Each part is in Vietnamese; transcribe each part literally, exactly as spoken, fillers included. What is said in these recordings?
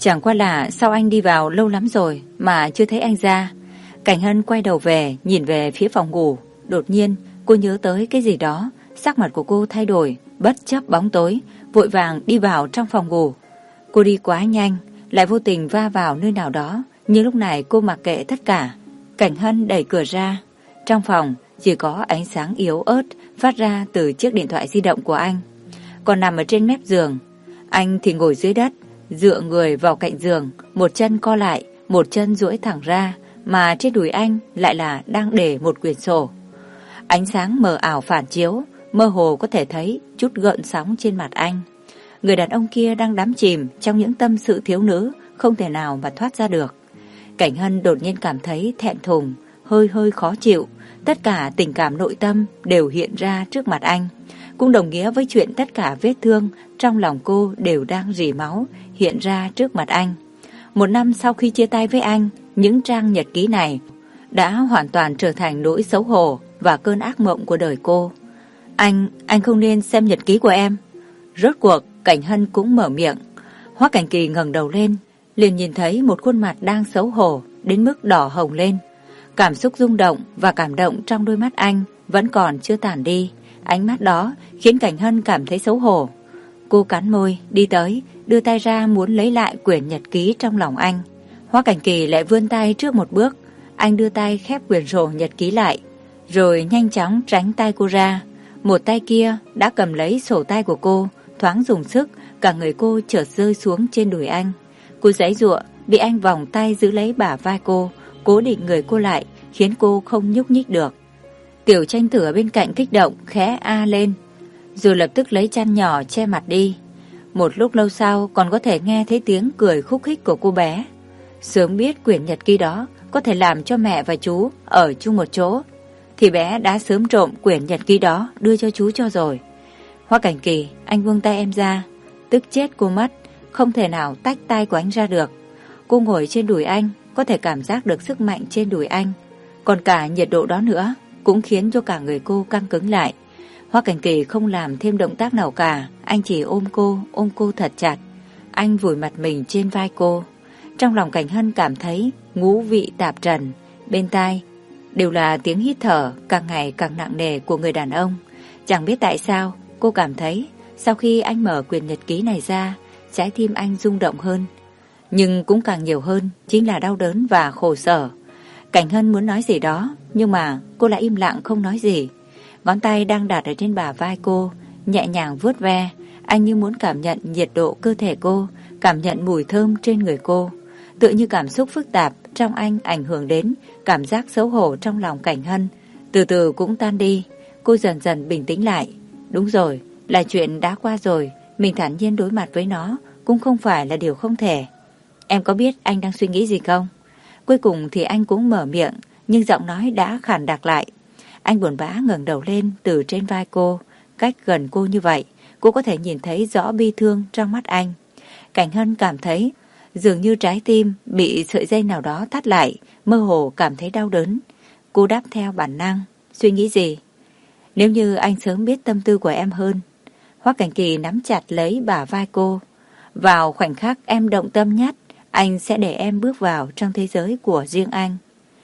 Chẳng qua là sao anh đi vào lâu lắm rồi mà chưa thấy anh ra. Cảnh Hân quay đầu về, nhìn về phía phòng ngủ. Đột nhiên cô nhớ tới cái gì đó, sắc mặt của cô thay đổi, bất chấp bóng tối, vội vàng đi vào trong phòng ngủ. Cô đi quá nhanh, lại vô tình va vào nơi nào đó, nhưng lúc này cô mặc kệ tất cả. Cảnh Hân đẩy cửa ra. Trong phòng chỉ có ánh sáng yếu ớt phát ra từ chiếc điện thoại di động của anh. Còn nằm ở trên mép giường, anh thì ngồi dưới đất, dựa người vào cạnh giường, một chân co lại, một chân duỗi thẳng ra, mà trên đùi anh lại là đang để một quyển sổ. Ánh sáng mờ ảo phản chiếu, mơ hồ có thể thấy chút gợn sóng trên mặt anh. Người đàn ông kia đang đắm chìm trong những tâm sự thiếu nữ, không thể nào mà thoát ra được. Cảnh Hân đột nhiên cảm thấy thẹn thùng, hơi hơi khó chịu. Tất cả tình cảm nội tâm đều hiện ra trước mặt anh, cũng đồng nghĩa với chuyện tất cả vết thương trong lòng cô đều đang rỉ máu hiện ra trước mặt anh. Một năm sau khi chia tay với anh, những trang nhật ký này đã hoàn toàn trở thành nỗi xấu hổ và cơn ác mộng của đời cô. Anh, anh không nên xem nhật ký của em. Rốt cuộc, Cảnh Hân cũng mở miệng. Hoắc Cảnh Kỳ ngẩng đầu lên, liền nhìn thấy một khuôn mặt đang xấu hổ đến mức đỏ hồng lên. Cảm xúc rung động và cảm động trong đôi mắt anh vẫn còn chưa tản đi. Ánh mắt đó khiến Cảnh Hân cảm thấy xấu hổ. Cô cắn môi, đi tới, đưa tay ra muốn lấy lại quyển nhật ký trong lòng anh. Hoắc Cảnh Kỳ lại vươn tay trước một bước. Anh đưa tay khép quyển sổ nhật ký lại, rồi nhanh chóng tránh tay cô ra. Một tay kia đã cầm lấy sổ tay của cô, thoáng dùng sức, cả người cô chợt rơi xuống trên đùi anh. Cô giãy giụa, bị anh vòng tay giữ lấy bả vai cô, cố định người cô lại, khiến cô không nhúc nhích được. Tiểu Tranh Tử ở bên cạnh kích động, khẽ a lên, rồi lập tức lấy chăn nhỏ che mặt đi. Một lúc lâu sau còn có thể nghe thấy tiếng cười khúc khích của cô bé. Sớm biết quyển nhật ký đó có thể làm cho mẹ và chú ở chung một chỗ, thì bé đã sớm trộm quyển nhật ký đó đưa cho chú cho rồi. Hoắc Cảnh Kỳ, anh buông tay em ra. Tức chết cô mất, không thể nào tách tay của anh ra được. Cô ngồi trên đùi anh, có thể cảm giác được sức mạnh trên đùi anh. Còn cả nhiệt độ đó nữa cũng khiến cho cả người cô căng cứng lại. Hoắc Cảnh Kỳ không làm thêm động tác nào cả, anh chỉ ôm cô, ôm cô thật chặt. Anh vùi mặt mình trên vai cô. Trong lòng Cảnh Hân cảm thấy ngũ vị tạp trần, bên tai đều là tiếng hít thở càng ngày càng nặng nề của người đàn ông. Chẳng biết tại sao, cô cảm thấy sau khi anh mở quyển nhật ký này ra, trái tim anh rung động hơn. Nhưng cũng càng nhiều hơn chính là đau đớn và khổ sở. Cảnh Hân muốn nói gì đó, nhưng mà cô lại im lặng không nói gì. Ngón tay đang đặt ở trên bả vai cô, nhẹ nhàng vuốt ve. Anh như muốn cảm nhận nhiệt độ cơ thể cô, cảm nhận mùi thơm trên người cô. Tựa như cảm xúc phức tạp trong anh ảnh hưởng đến cảm giác xấu hổ trong lòng Cảnh Hân, từ từ cũng tan đi. Cô dần dần bình tĩnh lại. Đúng rồi, là chuyện đã qua rồi, mình thản nhiên đối mặt với nó cũng không phải là điều không thể. Em có biết anh đang suy nghĩ gì không? Cuối cùng thì anh cũng mở miệng, nhưng giọng nói đã khàn đặc lại. Anh buồn bã ngẩng đầu lên từ trên vai cô. Cách gần cô như vậy, cô có thể nhìn thấy rõ bi thương trong mắt anh. Cảnh Hân cảm thấy dường như trái tim bị sợi dây nào đó thắt lại, mơ hồ cảm thấy đau đớn. Cô đáp theo bản năng. Suy nghĩ gì? Nếu như anh sớm biết tâm tư của em hơn. Hoắc Cảnh Kỳ nắm chặt lấy bả vai cô. Vào khoảnh khắc em động tâm nhất, anh sẽ để em bước vào trong thế giới của riêng anh.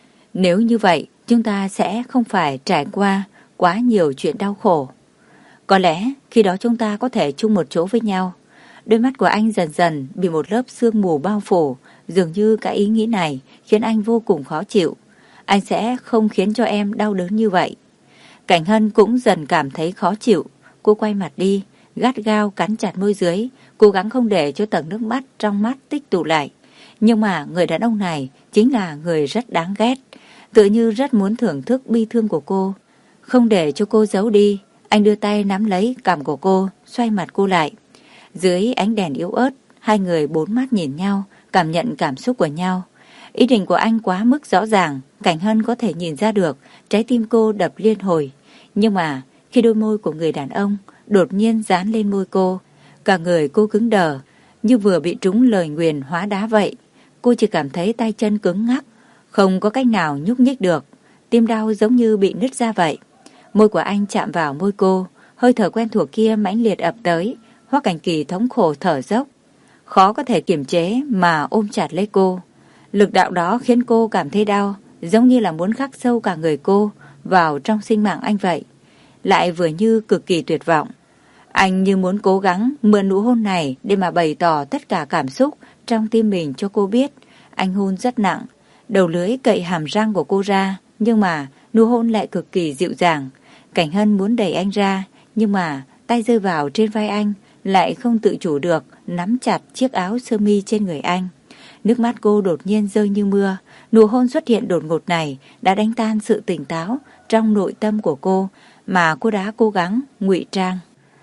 Nếu như vậy, chúng ta sẽ không phải trải qua quá nhiều chuyện đau khổ. Có lẽ khi đó chúng ta có thể chung một chỗ với nhau. Đôi mắt của anh dần dần bị một lớp sương mù bao phủ. Dường như cái ý nghĩ này khiến anh vô cùng khó chịu. Anh sẽ không khiến cho em đau đớn như vậy. Cảnh Hân cũng dần cảm thấy khó chịu. Cô quay mặt đi, gắt gao cắn chặt môi dưới, cố gắng không để cho tầng nước mắt trong mắt tích tụ lại. Nhưng mà người đàn ông này chính là người rất đáng ghét, tựa như rất muốn thưởng thức bi thương của cô. Không để cho cô giấu đi, anh đưa tay nắm lấy cằm của cô, xoay mặt cô lại. Dưới ánh đèn yếu ớt, hai người bốn mắt nhìn nhau, cảm nhận cảm xúc của nhau. Ý định của anh quá mức rõ ràng, Cảnh Hân có thể nhìn ra được, trái tim cô đập liên hồi. Nhưng mà khi đôi môi của người đàn ông đột nhiên dán lên môi cô, cả người cô cứng đờ, như vừa bị trúng lời nguyền hóa đá vậy. Cô chỉ cảm thấy tay chân cứng ngắc, không có cách nào nhúc nhích được, tim đau giống như bị nứt ra vậy. Môi của anh chạm vào môi cô, hơi thở quen thuộc kia mãnh liệt ập tới. Hoắc Cảnh Kỳ thống khổ thở dốc. khó có thể kiềm chế mà ôm chặt lấy cô. Lực đạo đó khiến cô cảm thấy đau, giống như là muốn khắc sâu cả người cô vào trong sinh mạng anh vậy. Lại vừa như cực kỳ tuyệt vọng. Anh như muốn cố gắng mượn nụ hôn này để mà bày tỏ tất cả cảm xúc trong tim mình cho cô biết. Anh hôn rất nặng, đầu lưỡi cậy hàm răng của cô ra, nhưng mà nụ hôn lại cực kỳ dịu dàng. Cảnh Hân muốn đẩy anh ra, nhưng mà tay rơi vào trên vai anh, lại không tự chủ được, nắm chặt chiếc áo sơ mi trên người anh. Nước mắt cô đột nhiên rơi như mưa. Nụ hôn xuất hiện đột ngột này đã đánh tan sự tỉnh táo trong nội tâm của cô mà cô đã cố gắng ngụy trang.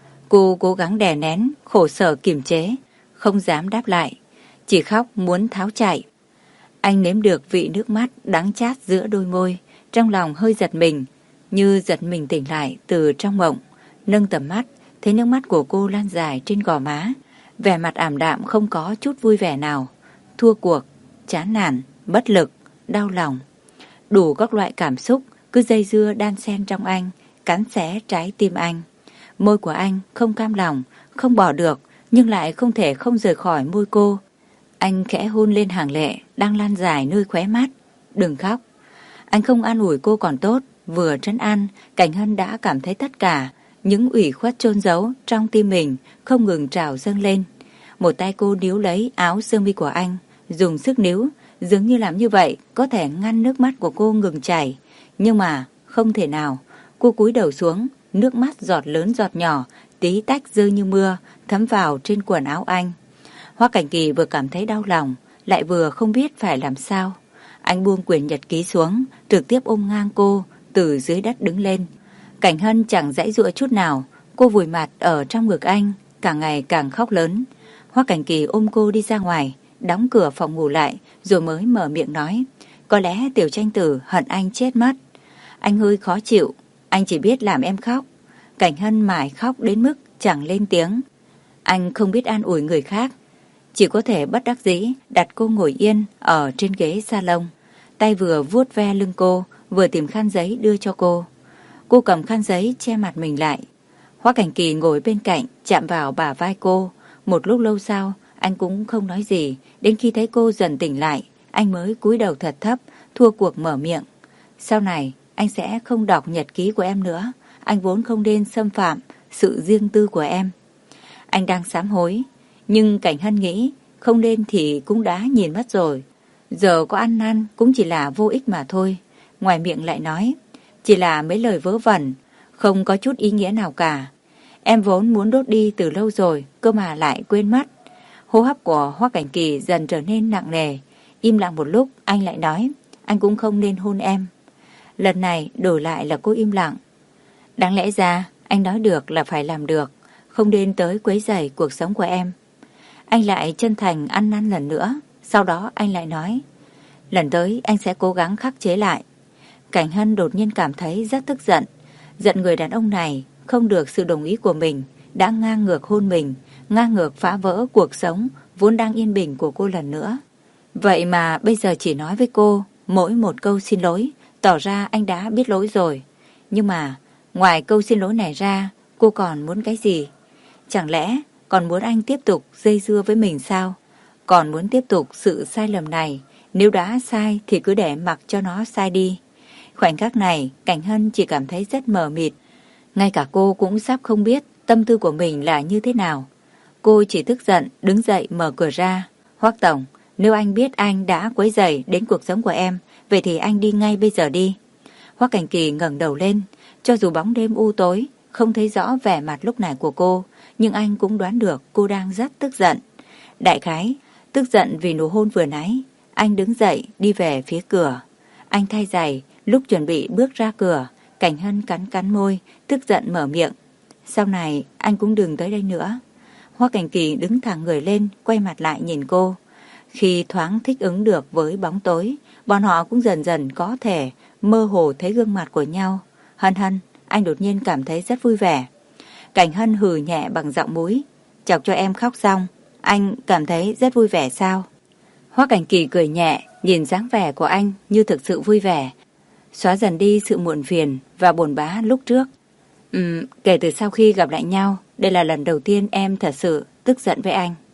Cô cố gắng đè nén, khổ sở kiềm chế, không dám đáp lại, chỉ khóc muốn tháo chạy. Anh nếm được vị nước mắt đắng chát giữa đôi môi, trong lòng hơi giật mình, như giật mình tỉnh lại từ trong mộng. Nâng tầm mắt, thấy nước mắt của cô lan dài trên gò má, vẻ mặt ảm đạm không có chút vui vẻ nào. Thua cuộc, chán nản, bất lực, đau lòng. Đủ các loại cảm xúc cứ dây dưa đan xen trong anh, cắn xé trái tim anh. Môi của anh không cam lòng, không bỏ được, nhưng lại không thể không rời khỏi môi cô. Anh khẽ hôn lên hàng lệ đang lan dài nơi khóe mắt. Đừng khóc. Anh không an ủi cô còn tốt, vừa trấn an, Cảnh Hân đã cảm thấy tất cả những ủy khuất chôn giấu trong tim mình không ngừng trào dâng lên. Một tay cô níu lấy áo sơ mi của anh, dùng sức níu, dường như làm như vậy có thể ngăn nước mắt của cô ngừng chảy. Nhưng mà không thể nào. Cô cúi đầu xuống, nước mắt giọt lớn giọt nhỏ, tí tách rơi như mưa, thấm vào trên quần áo anh. Hoắc Cảnh Kỳ vừa cảm thấy đau lòng, lại vừa không biết phải làm sao. Anh buông quyển nhật ký xuống, trực tiếp ôm ngang cô, từ dưới đất đứng lên. Cảnh Hân chẳng giãy giụa chút nào, cô vùi mặt ở trong ngực anh, càng ngày càng khóc lớn. Hoắc Cảnh Kỳ ôm cô đi ra ngoài, đóng cửa phòng ngủ lại, rồi mới mở miệng nói, có lẽ Tiểu Tranh Tử hận anh chết mất. Anh hơi khó chịu, anh chỉ biết làm em khóc. Cảnh Hân mải khóc đến mức chẳng lên tiếng. Anh không biết an ủi người khác, chỉ có thể bất đắc dĩ đặt cô ngồi yên ở trên ghế salon. Tay vừa vuốt ve lưng cô, vừa tìm khăn giấy đưa cho cô. Cô cầm khăn giấy che mặt mình lại. Hoắc Cảnh Kỳ ngồi bên cạnh, chạm vào bả vai cô. Một lúc lâu sau, anh cũng không nói gì. Đến khi thấy cô dần tỉnh lại, anh mới cúi đầu thật thấp, thua cuộc mở miệng. Sau này, anh sẽ không đọc nhật ký của em nữa. Anh vốn không nên xâm phạm sự riêng tư của em. Anh đang sám hối, nhưng Cảnh Hân nghĩ không nên thì cũng đã nhìn mất rồi. Giờ có ăn năn cũng chỉ là vô ích mà thôi. Ngoài miệng lại nói, chỉ là mấy lời vớ vẩn, không có chút ý nghĩa nào cả. Em vốn muốn đốt đi từ lâu rồi, cơ mà lại quên mất. Hô hấp của Hoắc Cảnh Kỳ dần trở nên nặng nề. Im lặng một lúc, anh lại nói, anh cũng không nên hôn em. Lần này đổi lại là cô im lặng. Đáng lẽ ra, anh nói được là phải làm được, không nên tới quấy rầy cuộc sống của em. Anh lại chân thành ăn năn lần nữa. Sau đó anh lại nói, lần tới anh sẽ cố gắng khắc chế lại. Cảnh Hân đột nhiên cảm thấy rất tức giận. Giận người đàn ông này không được sự đồng ý của mình, đã ngang ngược hôn mình, ngang ngược phá vỡ cuộc sống vốn đang yên bình của cô lần nữa. Vậy mà bây giờ chỉ nói với cô mỗi một câu xin lỗi, tỏ ra anh đã biết lỗi rồi. Nhưng mà ngoài câu xin lỗi này ra, cô còn muốn cái gì? Chẳng lẽ còn muốn anh tiếp tục dây dưa với mình sao? Còn muốn tiếp tục sự sai lầm này? Nếu đã sai thì cứ để mặc cho nó sai đi. Khoảnh khắc này, Cảnh Hân chỉ cảm thấy rất mờ mịt. Ngay cả cô cũng sắp không biết tâm tư của mình là như thế nào. Cô chỉ tức giận đứng dậy mở cửa ra. Hoắc Tổng, nếu anh biết anh đã quấy rầy đến cuộc sống của em, vậy thì anh đi ngay bây giờ đi. Hoắc Cảnh Kỳ ngẩng đầu lên. Cho dù bóng đêm u tối, không thấy rõ vẻ mặt lúc này của cô, nhưng anh cũng đoán được cô đang rất tức giận. Đại khái, tức giận vì nụ hôn vừa nãy. Anh đứng dậy đi về phía cửa. Anh thay giày, lúc chuẩn bị bước ra cửa, Cảnh Hân cắn cắn môi, tức giận mở miệng. Sau này anh cũng đừng tới đây nữa. Hoắc Cảnh Kỳ đứng thẳng người lên, quay mặt lại nhìn cô. Khi thoáng thích ứng được với bóng tối, bọn họ cũng dần dần có thể mơ hồ thấy gương mặt của nhau. Hân Hân, anh đột nhiên cảm thấy rất vui vẻ. Cảnh Hân hừ nhẹ bằng giọng mũi. Chọc cho em khóc xong, anh cảm thấy rất vui vẻ sao? Hoắc Cảnh Kỳ cười nhẹ, nhìn dáng vẻ của anh như thực sự vui vẻ, xóa dần đi sự muộn phiền và buồn bã lúc trước. Ừm, kể từ sau khi gặp lại nhau, đây là lần đầu tiên em thật sự tức giận với anh.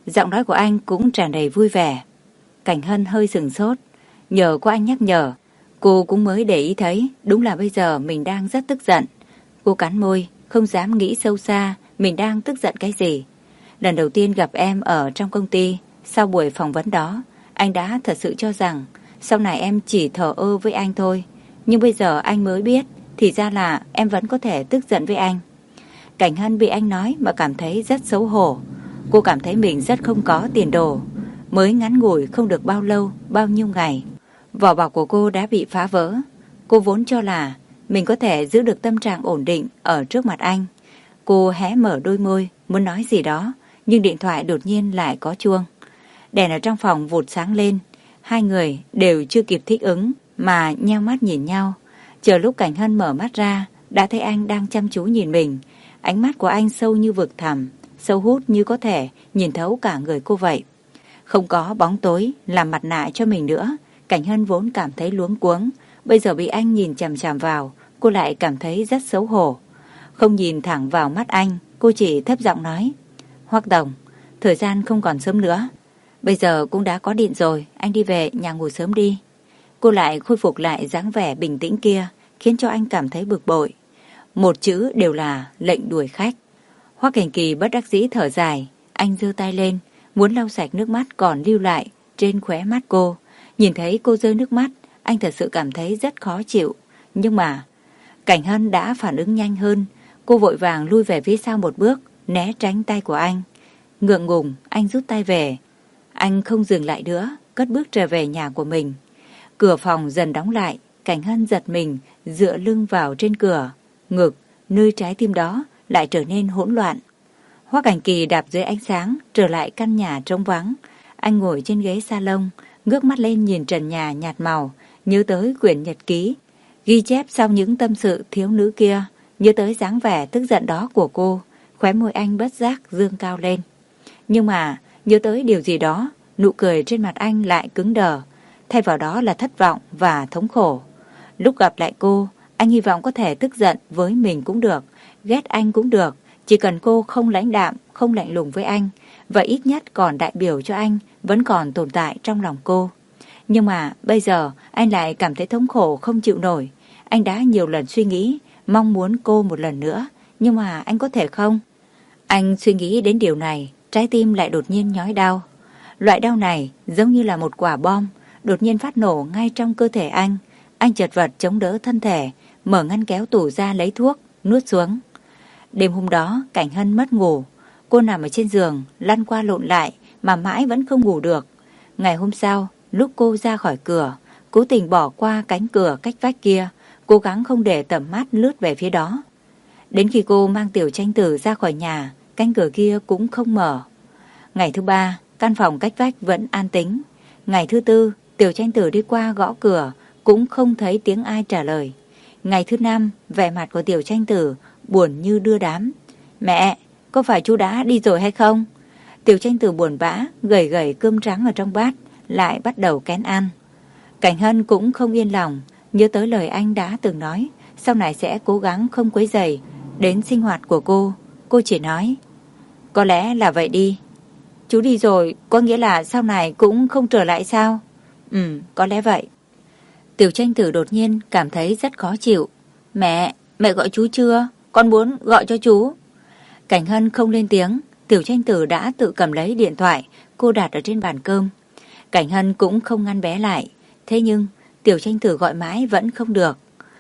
Giọng nói của anh cũng tràn đầy vui vẻ. Cảnh Hân hơi sừng sốt. Nhờ có anh nhắc nhở, cô cũng mới để ý thấy đúng là bây giờ mình đang rất tức giận. Cô cắn môi, không dám nghĩ sâu xa mình đang tức giận cái gì. Lần đầu tiên gặp em ở trong công ty, sau buổi phỏng vấn đó, anh đã thật sự cho rằng sau này em chỉ thờ ơ với anh thôi. Nhưng bây giờ anh mới biết, thì ra là em vẫn có thể tức giận với anh. Cảnh Hân bị anh nói mà cảm thấy rất xấu hổ. Cô cảm thấy mình rất không có tiền đồ. Mới ngắn ngủi không được bao lâu, bao nhiêu ngày, vỏ bọc của cô đã bị phá vỡ. Cô vốn cho là mình có thể giữ được tâm trạng ổn định ở trước mặt anh. Cô hé mở đôi môi, muốn nói gì đó, nhưng điện thoại đột nhiên lại có chuông. Đèn ở trong phòng vụt sáng lên. Hai người đều chưa kịp thích ứng mà nheo mắt nhìn nhau. Chờ lúc Cảnh Hân mở mắt ra, đã thấy anh đang chăm chú nhìn mình. Ánh mắt của anh sâu như vực thẳm, sâu hút như có thể nhìn thấu cả người cô vậy. Không có bóng tối làm mặt nạ cho mình nữa, Cảnh Hân vốn cảm thấy luống cuống. Bây giờ bị anh nhìn chằm chằm vào, cô lại cảm thấy rất xấu hổ. Không nhìn thẳng vào mắt anh, cô chỉ thấp giọng nói: Hoắc Tổng, thời gian không còn sớm nữa. Bây giờ cũng đã có điện rồi, anh đi về nhà ngủ sớm đi. Cô lại khôi phục lại dáng vẻ bình tĩnh kia, khiến cho anh cảm thấy bực bội. Một chữ đều là lệnh đuổi khách. Hoắc Cảnh Kỳ bất đắc dĩ thở dài, anh giơ tay lên, muốn lau sạch nước mắt còn lưu lại trên khóe mắt cô. Nhìn thấy cô rơi nước mắt, anh thật sự cảm thấy rất khó chịu. Nhưng mà Cảnh Hân đã phản ứng nhanh hơn. Cô vội vàng lui về phía sau một bước, né tránh tay của anh. Ngượng ngùng, anh rút tay về. Anh không dừng lại nữa, cất bước trở về nhà của mình. Cửa phòng dần đóng lại, Cảnh Hân giật mình, dựa lưng vào trên cửa. Ngực, nơi trái tim đó lại trở nên hỗn loạn. Hoắc Cảnh Kỳ đạp dưới ánh sáng, trở lại căn nhà trống vắng. Anh ngồi trên ghế salon, ngước mắt lên nhìn trần nhà nhạt màu, nhớ tới quyển nhật ký, ghi chép sau những tâm sự thiếu nữ kia, nhớ tới dáng vẻ tức giận đó của cô. Khóe môi anh bất giác dương cao lên. Nhưng mà nhớ tới điều gì đó, nụ cười trên mặt anh lại cứng đờ, thay vào đó là thất vọng và thống khổ. Lúc gặp lại cô, anh hy vọng có thể tức giận với mình cũng được, ghét anh cũng được, chỉ cần cô không lãnh đạm, không lạnh lùng với anh, và ít nhất còn đại biểu cho anh vẫn còn tồn tại trong lòng cô. Nhưng mà bây giờ anh lại cảm thấy thống khổ không chịu nổi. Anh đã nhiều lần suy nghĩ, mong muốn cô một lần nữa, nhưng mà anh có thể không? Anh suy nghĩ đến điều này, trái tim lại đột nhiên nhói đau. Loại đau này giống như là một quả bom, đột nhiên phát nổ ngay trong cơ thể anh. Anh chật vật chống đỡ thân thể, mở ngăn kéo tủ ra lấy thuốc, nuốt xuống. Đêm hôm đó, Cảnh Hân mất ngủ. Cô nằm ở trên giường, lăn qua lộn lại, mà mãi vẫn không ngủ được. Ngày hôm sau, lúc cô ra khỏi cửa, cố tình bỏ qua cánh cửa cách vách kia, cố gắng không để tầm mắt lướt về phía đó. Đến khi cô mang Tiểu Tranh Tử ra khỏi nhà, cánh cửa kia cũng không mở. Ngày thứ ba, căn phòng cách vách vẫn an tĩnh. Ngày thứ tư, Tiểu Tranh Tử đi qua gõ cửa, cũng không thấy tiếng ai trả lời. Ngày thứ năm, vẻ mặt của Tiểu Tranh Tử buồn như đưa đám. Mẹ, có phải chú đã đi rồi hay không? Tiểu Tranh Tử buồn bã, gầy gầy cơm trắng ở trong bát, lại bắt đầu kén ăn. Cảnh Hân cũng không yên lòng, nhớ tới lời anh đã từng nói, sau này sẽ cố gắng không quấy rầy đến sinh hoạt của cô. Cô chỉ nói, có lẽ là vậy đi. Chú đi rồi, có nghĩa là sau này cũng không trở lại sao? Ừ, có lẽ vậy. Tiểu Tranh Tử đột nhiên cảm thấy rất khó chịu. Mẹ, mẹ gọi chú chưa? Con muốn gọi cho chú. Cảnh Hân không lên tiếng. Tiểu Tranh Tử đã tự cầm lấy điện thoại, cô đặt ở trên bàn cơm. Cảnh Hân cũng không ngăn bé lại. Thế nhưng Tiểu Tranh Tử gọi mãi vẫn không được.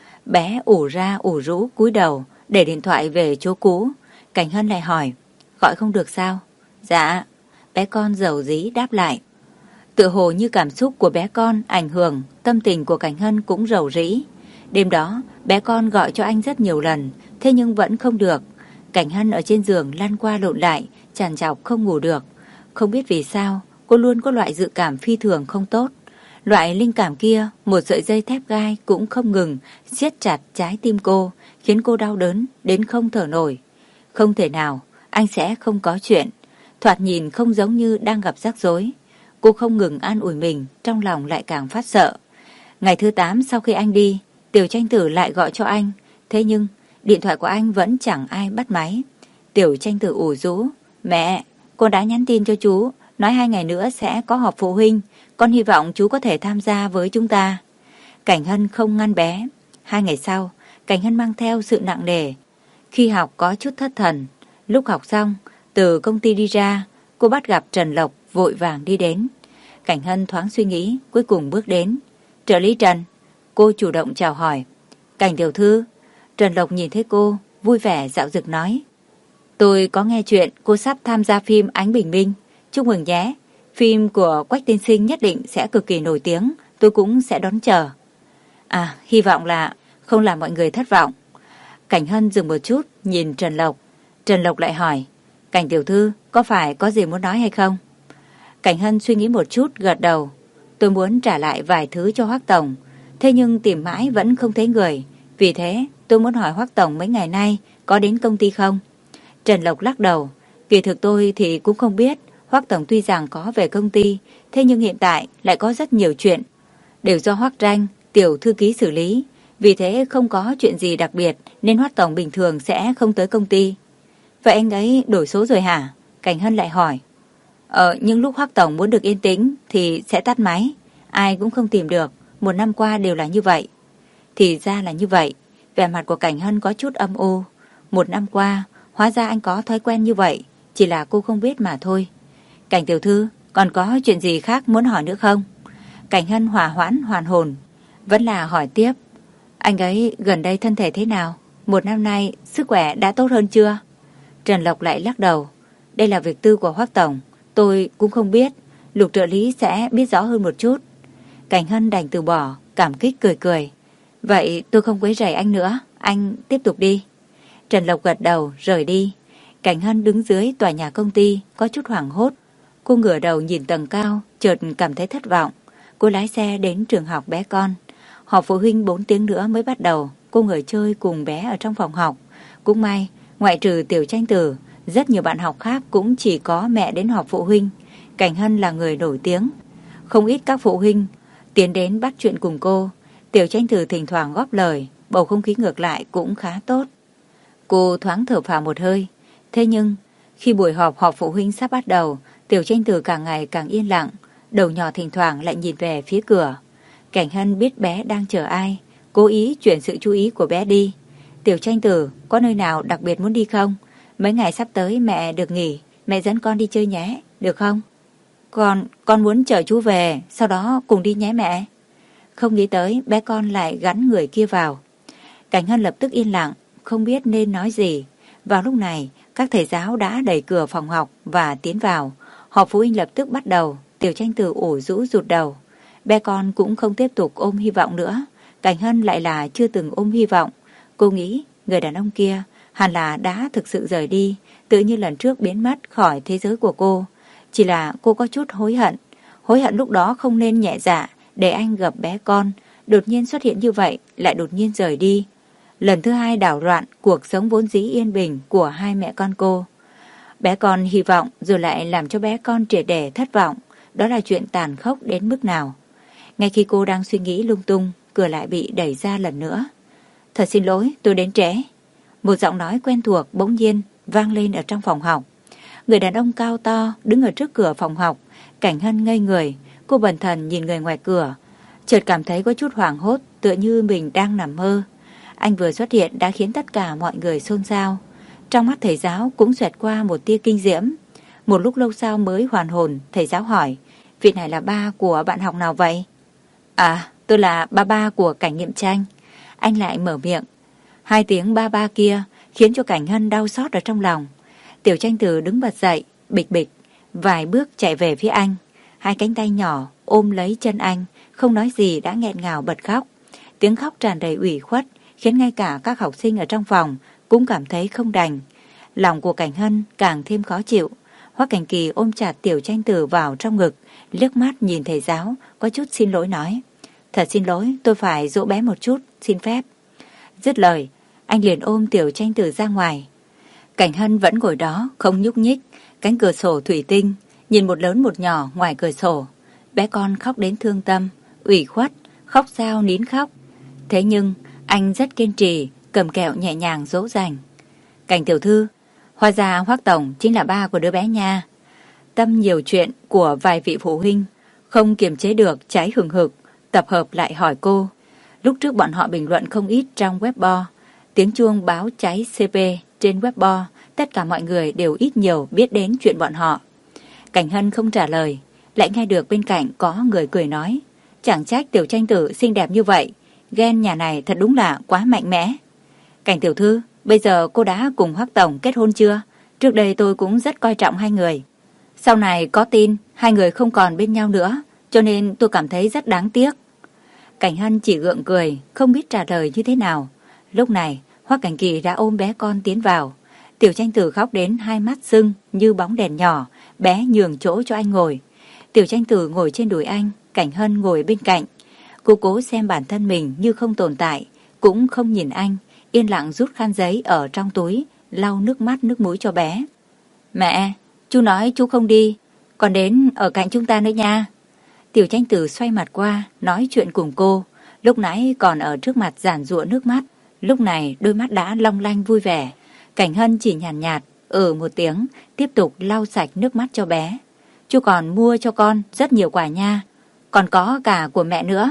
Bé ủ ra ủ rũ cúi đầu, để điện thoại về chỗ cũ. Cảnh Hân lại hỏi, gọi không được sao? Dạ. Bé con dầu dí đáp lại. Tựa hồ như cảm xúc của bé con ảnh hưởng, tâm tình của Cảnh Hân cũng rầu rĩ. Đêm đó, bé con gọi cho anh rất nhiều lần, thế nhưng vẫn không được. Cảnh Hân ở trên giường lăn qua lộn lại, trằn trọc không ngủ được. Không biết vì sao, cô luôn có loại dự cảm phi thường không tốt. Loại linh cảm kia, một sợi dây thép gai cũng không ngừng siết chặt trái tim cô, khiến cô đau đớn đến không thở nổi. Không thể nào, anh sẽ không có chuyện. Thoạt nhìn không giống như đang gặp rắc rối. Cô không ngừng an ủi mình, trong lòng lại càng phát sợ. Ngày thứ tám sau khi anh đi, Tiểu Tranh Tử lại gọi cho anh. Thế nhưng, điện thoại của anh vẫn chẳng ai bắt máy. Tiểu Tranh Tử ủ rũ. Mẹ, Con đã nhắn tin cho chú, nói hai ngày nữa sẽ có họp phụ huynh. Con hy vọng chú có thể tham gia với chúng ta. Cảnh Hân không ngăn bé. Hai ngày sau, Cảnh Hân mang theo sự nặng nề. Khi học có chút thất thần. Lúc học xong, từ công ty đi ra, cô bắt gặp Trần Lộc vội vàng đi đến. Cảnh Hân thoáng suy nghĩ, cuối cùng bước đến. Trợ lý Trần. Cô chủ động chào hỏi. Cảnh tiểu thư. Trần Lộc nhìn thấy cô, vui vẻ dạo dực nói. Tôi có nghe chuyện cô sắp tham gia phim Ánh Bình Minh. Chúc mừng nhé. Phim của Quách tiên sinh nhất định sẽ cực kỳ nổi tiếng. Tôi cũng sẽ đón chờ. À, hy vọng là không làm mọi người thất vọng. Cảnh Hân dừng một chút, nhìn Trần Lộc. Trần Lộc lại hỏi. Cảnh tiểu thư, có phải có gì muốn nói hay không? Cảnh Hân suy nghĩ một chút, gật đầu. Tôi muốn trả lại vài thứ cho Hoắc Tổng. Thế nhưng tìm mãi vẫn không thấy người. Vì thế, tôi muốn hỏi Hoắc Tổng mấy ngày nay có đến công ty không? Trần Lộc lắc đầu. Kỳ thực tôi thì cũng không biết. Hoắc Tổng tuy rằng có về công ty, thế nhưng hiện tại lại có rất nhiều chuyện. Đều do Hoắc Ranh, tiểu thư ký xử lý. Vì thế không có chuyện gì đặc biệt nên Hoắc Tổng bình thường sẽ không tới công ty. Vậy anh ấy đổi số rồi hả? Cảnh Hân lại hỏi. Ờ, nhưng lúc Hoắc Tổng muốn được yên tĩnh thì sẽ tắt máy. Ai cũng không tìm được. Một năm qua đều là như vậy. Thì ra là như vậy. Vẻ mặt của Cảnh Hân có chút âm u. Một năm qua, hóa ra anh có thói quen như vậy. Chỉ là cô không biết mà thôi. Cảnh tiểu thư, còn có chuyện gì khác muốn hỏi nữa không? Cảnh Hân hòa hoãn hoàn hồn. Vẫn là hỏi tiếp. Anh ấy gần đây thân thể thế nào? Một năm nay sức khỏe đã tốt hơn chưa? Trần Lộc lại lắc đầu. Đây là việc tư của Hoắc Tổng. Tôi cũng không biết. Lục trợ lý sẽ biết rõ hơn một chút. Cảnh Hân đành từ bỏ, cảm kích cười cười. Vậy tôi không quấy rầy anh nữa. Anh tiếp tục đi. Trần Lộc gật đầu rời đi. Cảnh Hân đứng dưới tòa nhà công ty, có chút hoảng hốt. Cô ngửa đầu nhìn tầng cao, chợt cảm thấy thất vọng. Cô lái xe đến trường học bé con. Họp phụ huynh bốn tiếng nữa mới bắt đầu. Cô ngồi chơi cùng bé ở trong phòng học. Cũng may, ngoại trừ Tiểu Tranh Tử, rất nhiều bạn học khác cũng chỉ có mẹ đến họp phụ huynh. Cảnh Hân là người nổi tiếng. Không ít các phụ huynh tiến đến bắt chuyện cùng cô. Tiểu Tranh Tử thỉnh thoảng góp lời, bầu không khí ngược lại cũng khá tốt. Cô thoáng thở phào một hơi. Thế nhưng, khi buổi họp họp phụ huynh sắp bắt đầu, Tiểu Tranh Tử càng ngày càng yên lặng, đầu nhỏ thỉnh thoảng lại nhìn về phía cửa. Cảnh Hân biết bé đang chờ ai, cố ý chuyển sự chú ý của bé đi. Tiểu Tranh Tử, có nơi nào đặc biệt muốn đi không? Mấy ngày sắp tới mẹ được nghỉ, mẹ dẫn con đi chơi nhé, được không? Con, con muốn chờ chú về, sau đó cùng đi nhé mẹ. Không nghĩ tới bé con lại gắn người kia vào. Cảnh Hân lập tức yên lặng, không biết nên nói gì. Vào lúc này, các thầy giáo đã đẩy cửa phòng học và tiến vào. Họp phụ huynh lập tức bắt đầu. Tiểu Tranh Tử ủ rũ rụt đầu. Bé con cũng không tiếp tục ôm hy vọng nữa. Cảnh Hân lại là chưa từng ôm hy vọng. Cô nghĩ người đàn ông kia hẳn là đã thực sự rời đi, tự như lần trước biến mất khỏi thế giới của cô. Chỉ là cô có chút hối hận. Hối hận lúc đó không nên nhẹ dạ để anh gặp bé con. Đột nhiên xuất hiện như vậy, lại đột nhiên rời đi. Lần thứ hai đảo loạn cuộc sống vốn dĩ yên bình của hai mẹ con cô. Bé con hy vọng rồi lại làm cho bé con triệt để thất vọng. Đó là chuyện tàn khốc đến mức nào. Ngay khi cô đang suy nghĩ lung tung, cửa lại bị đẩy ra lần nữa. Thật xin lỗi, tôi đến trễ. Một giọng nói quen thuộc bỗng nhiên vang lên ở trong phòng học. Người đàn ông cao to đứng ở trước cửa phòng học. Cảnh Hân ngây người. Cô bần thần nhìn người ngoài cửa, chợt cảm thấy có chút hoảng hốt, tựa như mình đang nằm mơ. Anh vừa xuất hiện đã khiến tất cả mọi người xôn xao. Trong mắt thầy giáo cũng xoẹt qua một tia kinh diễm. Một lúc lâu sau mới hoàn hồn, thầy giáo hỏi, vị này là ba của bạn học nào vậy? À, tôi là ba ba của Cảnh Niệm Tranh. Anh lại mở miệng. Hai tiếng ba ba kia khiến cho Cảnh Hân đau xót ở trong lòng. Tiểu Tranh Tử đứng bật dậy, bịch bịch, vài bước chạy về phía anh. Hai cánh tay nhỏ ôm lấy chân anh, không nói gì đã nghẹn ngào bật khóc. Tiếng khóc tràn đầy ủy khuất, khiến ngay cả các học sinh ở trong phòng cũng cảm thấy không đành. Lòng của Cảnh Hân càng thêm khó chịu. Hoắc Cảnh Kỳ ôm chặt Tiểu Tranh Tử vào trong ngực, liếc mắt nhìn thầy giáo, có chút xin lỗi nói. Thật xin lỗi, tôi phải dỗ bé một chút, xin phép. Dứt lời, anh liền ôm Tiểu Tranh Tử ra ngoài. Cảnh Hân vẫn ngồi đó, không nhúc nhích, cánh cửa sổ thủy tinh, nhìn một lớn một nhỏ ngoài cửa sổ. Bé con khóc đến thương tâm, ủy khuất, khóc sao nín khóc. Thế nhưng, anh rất kiên trì, cầm kẹo nhẹ nhàng dỗ dành. Cảnh tiểu thư, hóa ra Hoắc Tổng chính là ba của đứa bé nha. tâm nhiều chuyện của vài vị phụ huynh, không kiềm chế được cháy hừng hực, tập hợp lại hỏi cô. Lúc trước bọn họ bình luận không ít trong Weibo, tiếng chuông báo cháy xê pê trên Weibo, tất cả mọi người đều ít nhiều biết đến chuyện bọn họ. Cảnh Hân không trả lời, lại nghe được bên cạnh có người cười nói, chẳng trách Tiểu Tranh tử xinh đẹp như vậy, ghen nhà này thật đúng là quá mạnh mẽ. Cảnh tiểu thư, bây giờ cô đã cùng Hoắc tổng kết hôn chưa? Trước đây tôi cũng rất coi trọng hai người. Sau này có tin hai người không còn bên nhau nữa, cho nên tôi cảm thấy rất đáng tiếc. Cảnh Hân chỉ gượng cười, không biết trả lời như thế nào. Lúc này, Hoắc Cảnh Kỳ đã ôm bé con tiến vào. Tiểu Tranh tử khóc đến hai mắt sưng như bóng đèn nhỏ, bé nhường chỗ cho anh ngồi. Tiểu Tranh tử ngồi trên đùi anh, Cảnh Hân ngồi bên cạnh. Cô cố xem bản thân mình như không tồn tại, cũng không nhìn anh, yên lặng rút khăn giấy ở trong túi, lau nước mắt nước mũi cho bé. Mẹ, chú nói chú không đi, còn đến ở cạnh chúng ta nữa nha. Tiểu Tranh tử xoay mặt qua, nói chuyện cùng cô. Lúc nãy còn ở trước mặt giàn giụa nước mắt, lúc này đôi mắt đã long lanh vui vẻ. Cảnh Hân chỉ nhàn nhạt, ừ một tiếng, tiếp tục lau sạch nước mắt cho bé. Chú còn mua cho con rất nhiều quà nha, còn có cả của mẹ nữa.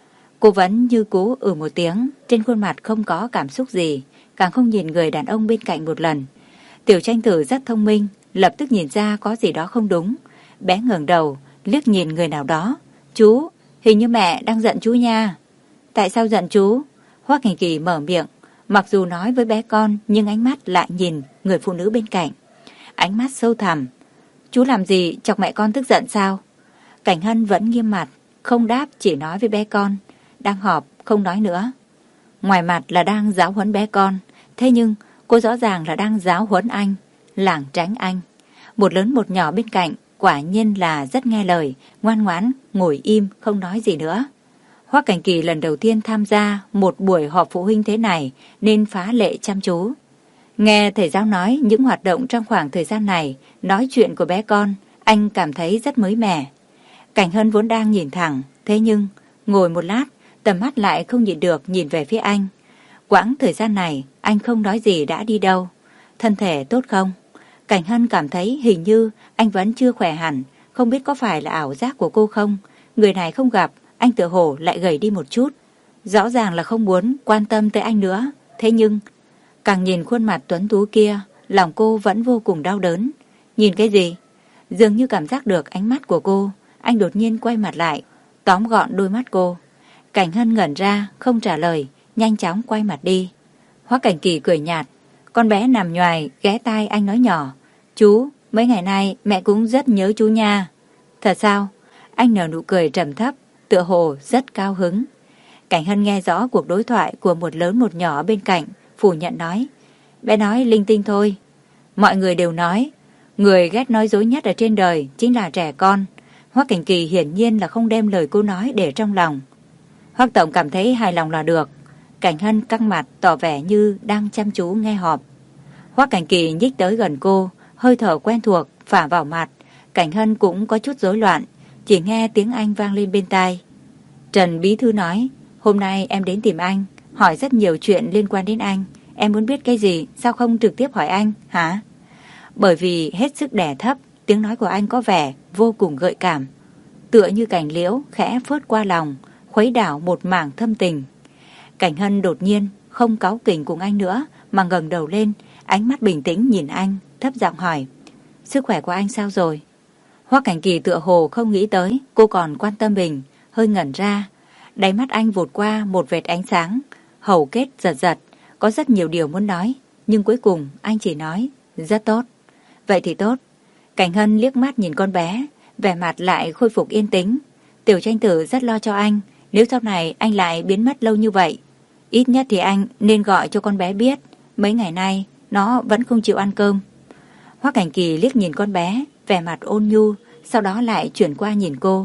Cô vẫn như cú ừ một tiếng, trên khuôn mặt không có cảm xúc gì, càng không nhìn người đàn ông bên cạnh một lần. Tiểu Tranh tử rất thông minh, lập tức nhìn ra có gì đó không đúng. Bé ngẩng đầu, liếc nhìn người nào đó. Chú, hình như mẹ đang giận chú nha. Tại sao giận chú? Hoắc Cảnh Kỳ mở miệng, mặc dù nói với bé con nhưng ánh mắt lại nhìn người phụ nữ bên cạnh. Ánh mắt sâu thẳm. Chú làm gì chọc mẹ con tức giận sao? Cảnh Hân vẫn nghiêm mặt, không đáp, chỉ nói với bé con. Đang họp, không nói nữa. Ngoài mặt là đang giáo huấn bé con, thế nhưng cô rõ ràng là đang giáo huấn anh, lảng tránh anh. Một lớn một nhỏ bên cạnh, quả nhiên là rất nghe lời, ngoan ngoãn, ngồi im, không nói gì nữa. Hoắc Cảnh Kỳ lần đầu tiên tham gia một buổi họp phụ huynh thế này nên phá lệ chăm chú. Nghe thầy giáo nói những hoạt động trong khoảng thời gian này, nói chuyện của bé con, anh cảm thấy rất mới mẻ. Cảnh Hân vốn đang nhìn thẳng, thế nhưng ngồi một lát, tầm mắt lại không nhịn được nhìn về phía anh. Quãng thời gian này, anh không nói gì đã đi đâu. Thân thể tốt không? Cảnh Hân cảm thấy hình như anh vẫn chưa khỏe hẳn, không biết có phải là ảo giác của cô không? Người này không gặp, anh tựa hồ lại gầy đi một chút. Rõ ràng là không muốn quan tâm tới anh nữa. Thế nhưng, càng nhìn khuôn mặt tuấn tú kia, lòng cô vẫn vô cùng đau đớn. Nhìn cái gì? Dường như cảm giác được ánh mắt của cô, anh đột nhiên quay mặt lại, tóm gọn đôi mắt cô. Cảnh Hân ngẩn ra, không trả lời, nhanh chóng quay mặt đi. Hoắc Cảnh Kỳ cười nhạt, con bé nằm nhoài, ghé tai anh nói nhỏ. Chú, mấy ngày nay mẹ cũng rất nhớ chú nha. Thật sao? Anh nở nụ cười trầm thấp, tựa hồ rất cao hứng. Cảnh Hân nghe rõ cuộc đối thoại của một lớn một nhỏ bên cạnh, phủ nhận nói. Bé nói linh tinh thôi. Mọi người đều nói, người ghét nói dối nhất ở trên đời chính là trẻ con. Hoắc Cảnh Kỳ hiển nhiên là không đem lời cô nói để trong lòng. Hoắc tổng cảm thấy hài lòng là được. Cảnh Hân căng mặt tỏ vẻ như đang chăm chú nghe họp. Hoắc Cảnh Kỳ nhích tới gần cô, hơi thở quen thuộc phả vào mặt. Cảnh Hân cũng có chút rối loạn, chỉ nghe tiếng Anh vang lên bên tai. Trần Bí Thư nói, hôm nay em đến tìm anh, hỏi rất nhiều chuyện liên quan đến anh. Em muốn biết cái gì, sao không trực tiếp hỏi anh, hả? Bởi vì hết sức đè thấp, tiếng nói của anh có vẻ vô cùng gợi cảm. Tựa như cành liễu khẽ phớt qua lòng, khuấy đảo một mảng thâm tình. Cảnh Hân đột nhiên không cáu kỉnh cùng anh nữa, mà ngẩng đầu lên, ánh mắt bình tĩnh nhìn anh, thấp giọng hỏi. Sức khỏe của anh sao rồi? Hoắc Cảnh Kỳ tựa hồ không nghĩ tới cô còn quan tâm mình, hơi ngẩn ra. Đáy mắt anh vụt qua một vệt ánh sáng, hầu kết giật giật, có rất nhiều điều muốn nói, nhưng cuối cùng anh chỉ nói, rất tốt. Vậy thì tốt. Cảnh Hân liếc mắt nhìn con bé, vẻ mặt lại khôi phục yên tĩnh. Tiểu Tranh tử rất lo cho anh, nếu sau này anh lại biến mất lâu như vậy. Ít nhất thì anh nên gọi cho con bé biết, mấy ngày nay nó vẫn không chịu ăn cơm. Hoắc Cảnh Kỳ liếc nhìn con bé, vẻ mặt ôn nhu, sau đó lại chuyển qua nhìn cô.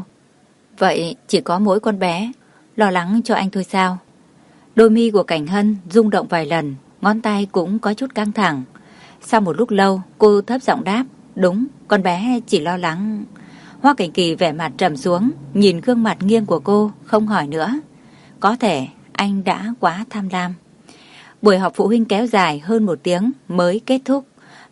Vậy chỉ có mỗi con bé lo lắng cho anh thôi sao? Đôi mi của Cảnh Hân rung động vài lần, ngón tay cũng có chút căng thẳng. Sau một lúc lâu, cô thấp giọng đáp, đúng, con bé chỉ lo lắng. Hoắc Cảnh Kỳ vẻ mặt trầm xuống, nhìn gương mặt nghiêng của cô, không hỏi nữa. Có thể anh đã quá tham lam. Buổi họp phụ huynh kéo dài hơn một tiếng mới kết thúc.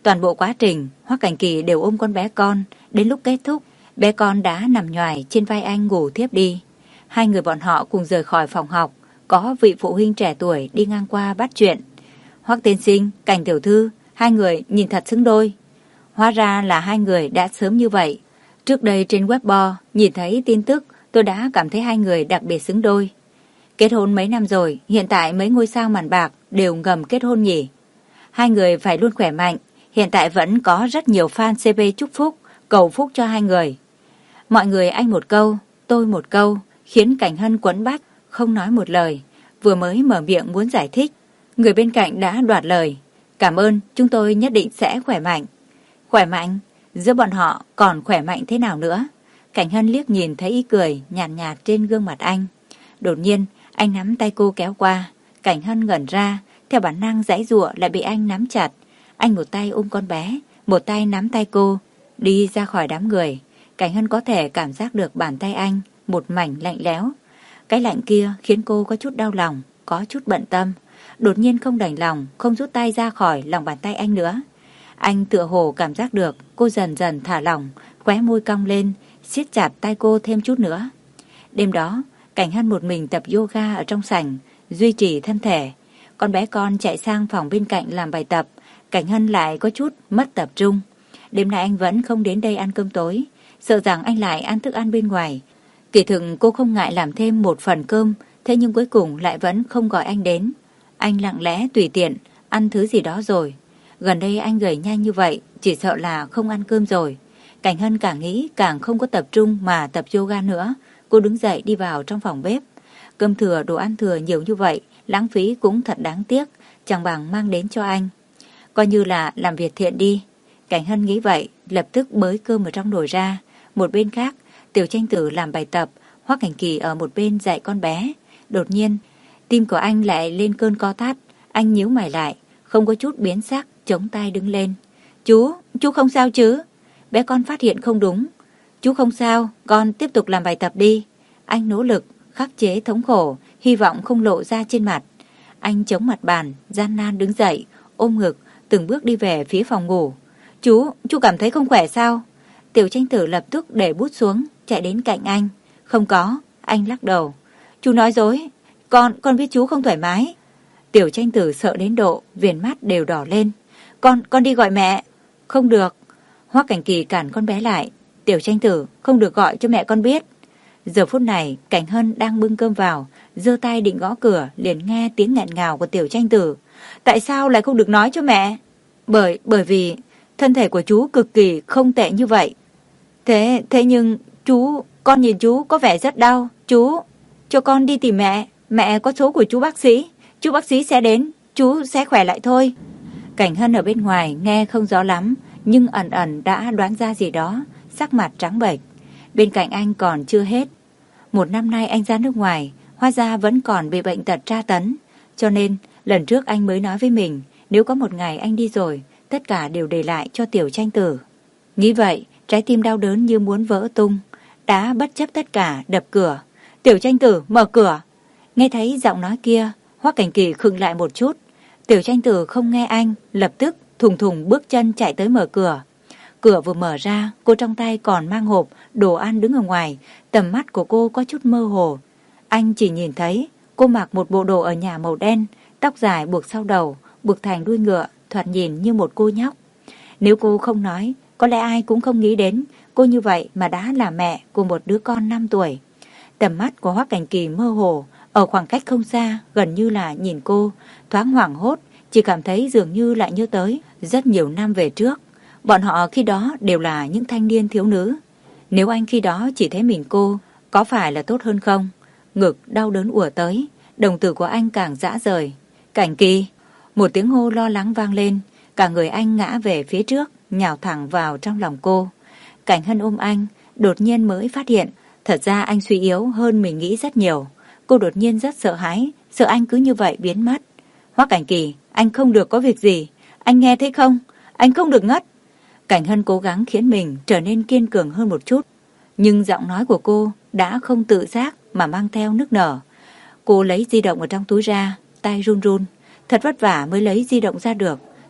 Toàn bộ quá trình, Hoắc Cảnh Kỳ đều ôm con bé con, đến lúc kết thúc, bé con đã nằm nhoài trên vai anh ngủ thiếp đi. Hai người bọn họ cùng rời khỏi phòng học, có vị phụ huynh trẻ tuổi đi ngang qua bắt chuyện. Hoắc tiên sinh, Cảnh tiểu thư, hai người nhìn thật xứng đôi. Hóa ra là hai người đã sớm như vậy. Trước đây trên Weibo nhìn thấy tin tức, tôi đã cảm thấy hai người đặc biệt xứng đôi. Kết hôn mấy năm rồi, hiện tại mấy ngôi sao màn bạc đều ngầm kết hôn nhỉ. Hai người phải luôn khỏe mạnh, hiện tại vẫn có rất nhiều fan xê pê chúc phúc, cầu phúc cho hai người. Mọi người anh một câu, tôi một câu, khiến Cảnh Hân quấn bách, không nói một lời. Vừa mới mở miệng muốn giải thích, người bên cạnh đã đoạt lời. Cảm ơn, chúng tôi nhất định sẽ khỏe mạnh. Khỏe mạnh? Giữa bọn họ còn khỏe mạnh thế nào nữa? Cảnh Hân liếc nhìn thấy ý cười nhàn nhạt, nhạt trên gương mặt anh. Đột nhiên, anh nắm tay cô kéo qua. Cảnh Hân ngẩn ra, theo bản năng giãy giụa lại bị anh nắm chặt. Anh một tay ôm con bé, một tay nắm tay cô, đi ra khỏi đám người. Cảnh Hân có thể cảm giác được bàn tay anh, một mảnh lạnh lẽo. Cái lạnh kia khiến cô có chút đau lòng, có chút bận tâm. Đột nhiên không đành lòng, không rút tay ra khỏi lòng bàn tay anh nữa. Anh tựa hồ cảm giác được cô dần dần thả lỏng, khóe môi cong lên, siết chặt tay cô thêm chút nữa. Đêm đó, Cảnh Hân một mình tập yoga ở trong sảnh, duy trì thân thể. Con bé con chạy sang phòng bên cạnh làm bài tập, Cảnh Hân lại có chút mất tập trung. Đêm nay anh vẫn không đến đây ăn cơm tối, sợ rằng anh lại ăn thức ăn bên ngoài. Kỳ thực cô không ngại làm thêm một phần cơm, thế nhưng cuối cùng lại vẫn không gọi anh đến. Anh lặng lẽ tùy tiện ăn thứ gì đó rồi. Gần đây anh gầy nhanh như vậy, chỉ sợ là không ăn cơm rồi. Cảnh Hân càng nghĩ càng không có tập trung mà tập yoga nữa. Cô đứng dậy đi vào trong phòng bếp. Cơm thừa, đồ ăn thừa nhiều như vậy, lãng phí cũng thật đáng tiếc, chẳng bằng mang đến cho anh. Coi như là làm việc thiện đi. Cảnh Hân nghĩ vậy, lập tức bới cơm ở trong nồi ra. Một bên khác, Tiểu Tranh Tử làm bài tập, Hoắc Cảnh Kỳ ở một bên dạy con bé. Đột nhiên, tim của anh lại lên cơn co thắt. Anh nhíu mày lại, không có chút biến sắc, chống tay đứng lên. Chú, chú không sao chứ? Bé con phát hiện không đúng. Chú không sao, con tiếp tục làm bài tập đi. Anh nỗ lực, khắc chế thống khổ, hy vọng không lộ ra trên mặt. Anh chống mặt bàn, gian nan đứng dậy, ôm ngực, từng bước đi về phía phòng ngủ. Chú, chú cảm thấy không khỏe sao? Tiểu Tranh Tử lập tức để bút xuống, chạy đến cạnh anh. Không có, anh lắc đầu. Chú nói dối, con, con biết chú không thoải mái. Tiểu Tranh Tử sợ đến độ, viền mắt đều đỏ lên. Con, con đi gọi mẹ. Không được. Hoắc Cảnh Kỳ cản con bé lại. Tiểu Tranh Tử, không được gọi cho mẹ con biết. Giờ phút này, Cảnh Hân đang bưng cơm vào, giơ tay định gõ cửa, liền nghe tiếng nghẹn ngào của Tiểu Tranh Tử. Tại sao lại không được nói cho mẹ? Bởi, bởi vì thân thể của chú cực kỳ không tệ như vậy. Thế, thế nhưng, chú, con nhìn chú có vẻ rất đau. Chú, cho con đi tìm mẹ. Mẹ có số của chú bác sĩ. Chú bác sĩ sẽ đến, chú sẽ khỏe lại thôi. Cảnh Hân ở bên ngoài nghe không rõ lắm, nhưng ẩn ẩn đã đoán ra gì đó, sắc mặt trắng bệch. Bên cạnh anh còn chưa hết. Một năm nay anh ra nước ngoài, hóa ra vẫn còn bị bệnh tật tra tấn. Cho nên, lần trước anh mới nói với mình, nếu có một ngày anh đi rồi, tất cả đều để lại cho Tiểu Tranh Tử. Nghĩ vậy, trái tim đau đớn như muốn vỡ tung, đã bất chấp tất cả đập cửa. Tiểu Tranh Tử, mở cửa. Nghe thấy giọng nói kia, Hoắc Cảnh Kỳ khựng lại một chút. Tiểu Tranh Tử không nghe anh, lập tức thùng thùng bước chân chạy tới mở cửa. Cửa vừa mở ra, cô trong tay còn mang hộp đồ ăn đứng ở ngoài, tầm mắt của cô có chút mơ hồ. Anh chỉ nhìn thấy cô mặc một bộ đồ ở nhà màu đen, tóc dài buộc sau đầu, buộc thành đuôi ngựa, thoạt nhìn như một cô nhóc. Nếu cô không nói, có lẽ ai cũng không nghĩ đến cô như vậy mà đã là mẹ của một đứa con năm tuổi. Tầm mắt của Hoắc Cảnh Kỳ mơ hồ, ở khoảng cách không xa, gần như là nhìn cô, thoáng hoảng hốt, chỉ cảm thấy dường như lại nhớ tới rất nhiều năm về trước. Bọn họ khi đó đều là những thanh niên thiếu nữ. Nếu anh khi đó chỉ thấy mình cô, có phải là tốt hơn không? Ngực đau đớn ùa tới, đồng tử của anh càng rã rời. Cảnh Kỳ, một tiếng hô lo lắng vang lên, cả người anh ngã về phía trước, nhào thẳng vào trong lòng cô. Cảnh Hân ôm anh, đột nhiên mới phát hiện, thật ra anh suy yếu hơn mình nghĩ rất nhiều. Cô đột nhiên rất sợ hãi, sợ anh cứ như vậy biến mất. Hoắc Cảnh Kỳ, anh không được có việc gì, anh nghe thấy không? Anh không được ngất. Cảnh Hân cố gắng khiến mình trở nên kiên cường hơn một chút, nhưng giọng nói của cô đã không tự giác mà mang theo nức nở. Cô lấy di động ở trong túi ra, tay run run, thật vất vả mới lấy di động ra được,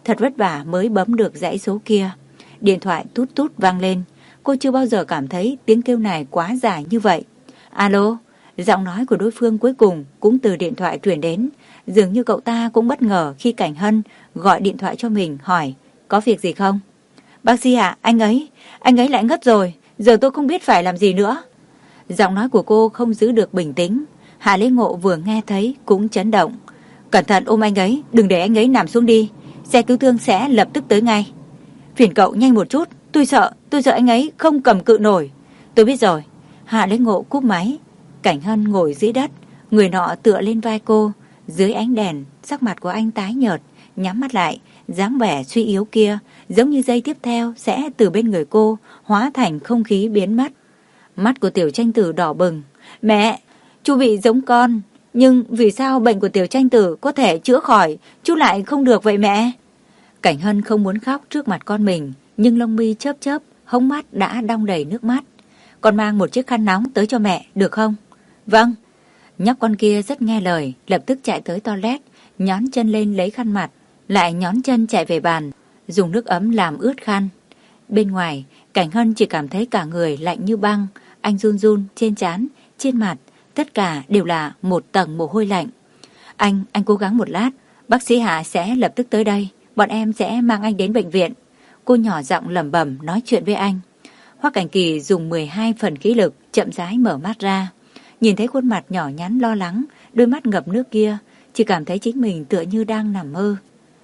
thật vất vả mới bấm được dãy số kia. Điện thoại tút tút vang lên. Cô chưa bao giờ cảm thấy tiếng kêu này quá dài như vậy. Alo, giọng nói của đối phương cuối cùng cũng từ điện thoại truyền đến. Dường như cậu ta cũng bất ngờ khi Cảnh Hân gọi điện thoại cho mình hỏi, có việc gì không? Bác sĩ ạ, anh ấy, anh ấy lại ngất rồi, giờ tôi không biết phải làm gì nữa. Giọng nói của cô không giữ được bình tĩnh. Hạ Lễ Ngộ vừa nghe thấy cũng chấn động. Cẩn thận ôm anh ấy, đừng để anh ấy nằm xuống đi. Xe cứu thương sẽ lập tức tới ngay. Phiền cậu nhanh một chút, tôi sợ, tôi sợ anh ấy không cầm cự nổi. Tôi biết rồi. Hạ Lễ Ngộ cúp máy. Cảnh Hân ngồi dưới đất, người nọ tựa lên vai cô. Dưới ánh đèn, sắc mặt của anh tái nhợt, nhắm mắt lại, dáng vẻ suy yếu kia, giống như giây tiếp theo sẽ từ bên người cô hóa thành không khí biến mất. Mắt của Tiểu Tranh Tử đỏ bừng. Mẹ, chú bị giống con, nhưng vì sao bệnh của Tiểu Tranh Tử có thể chữa khỏi, chú lại không được vậy mẹ? Cảnh Hân không muốn khóc trước mặt con mình, nhưng lông mi chớp chớp, hốc mắt đã đong đầy nước mắt. Con mang một chiếc khăn nóng tới cho mẹ, được không? Vâng. Nhóc con kia rất nghe lời, lập tức chạy tới toilet, nhón chân lên lấy khăn mặt, lại nhón chân chạy về bàn, dùng nước ấm làm ướt khăn. Bên ngoài, Cảnh Hân chỉ cảm thấy cả người lạnh như băng, anh run run trên trán, trên mặt, tất cả đều là một tầng mồ hôi lạnh. Anh, anh cố gắng một lát, bác sĩ Hạ sẽ lập tức tới đây, bọn em sẽ mang anh đến bệnh viện. Cô nhỏ giọng lẩm bẩm nói chuyện với anh. Hoắc Cảnh Kỳ dùng mười hai phần khí lực chậm rãi mở mắt ra. Nhìn thấy khuôn mặt nhỏ nhắn lo lắng, đôi mắt ngập nước kia, chỉ cảm thấy chính mình tựa như đang nằm mơ.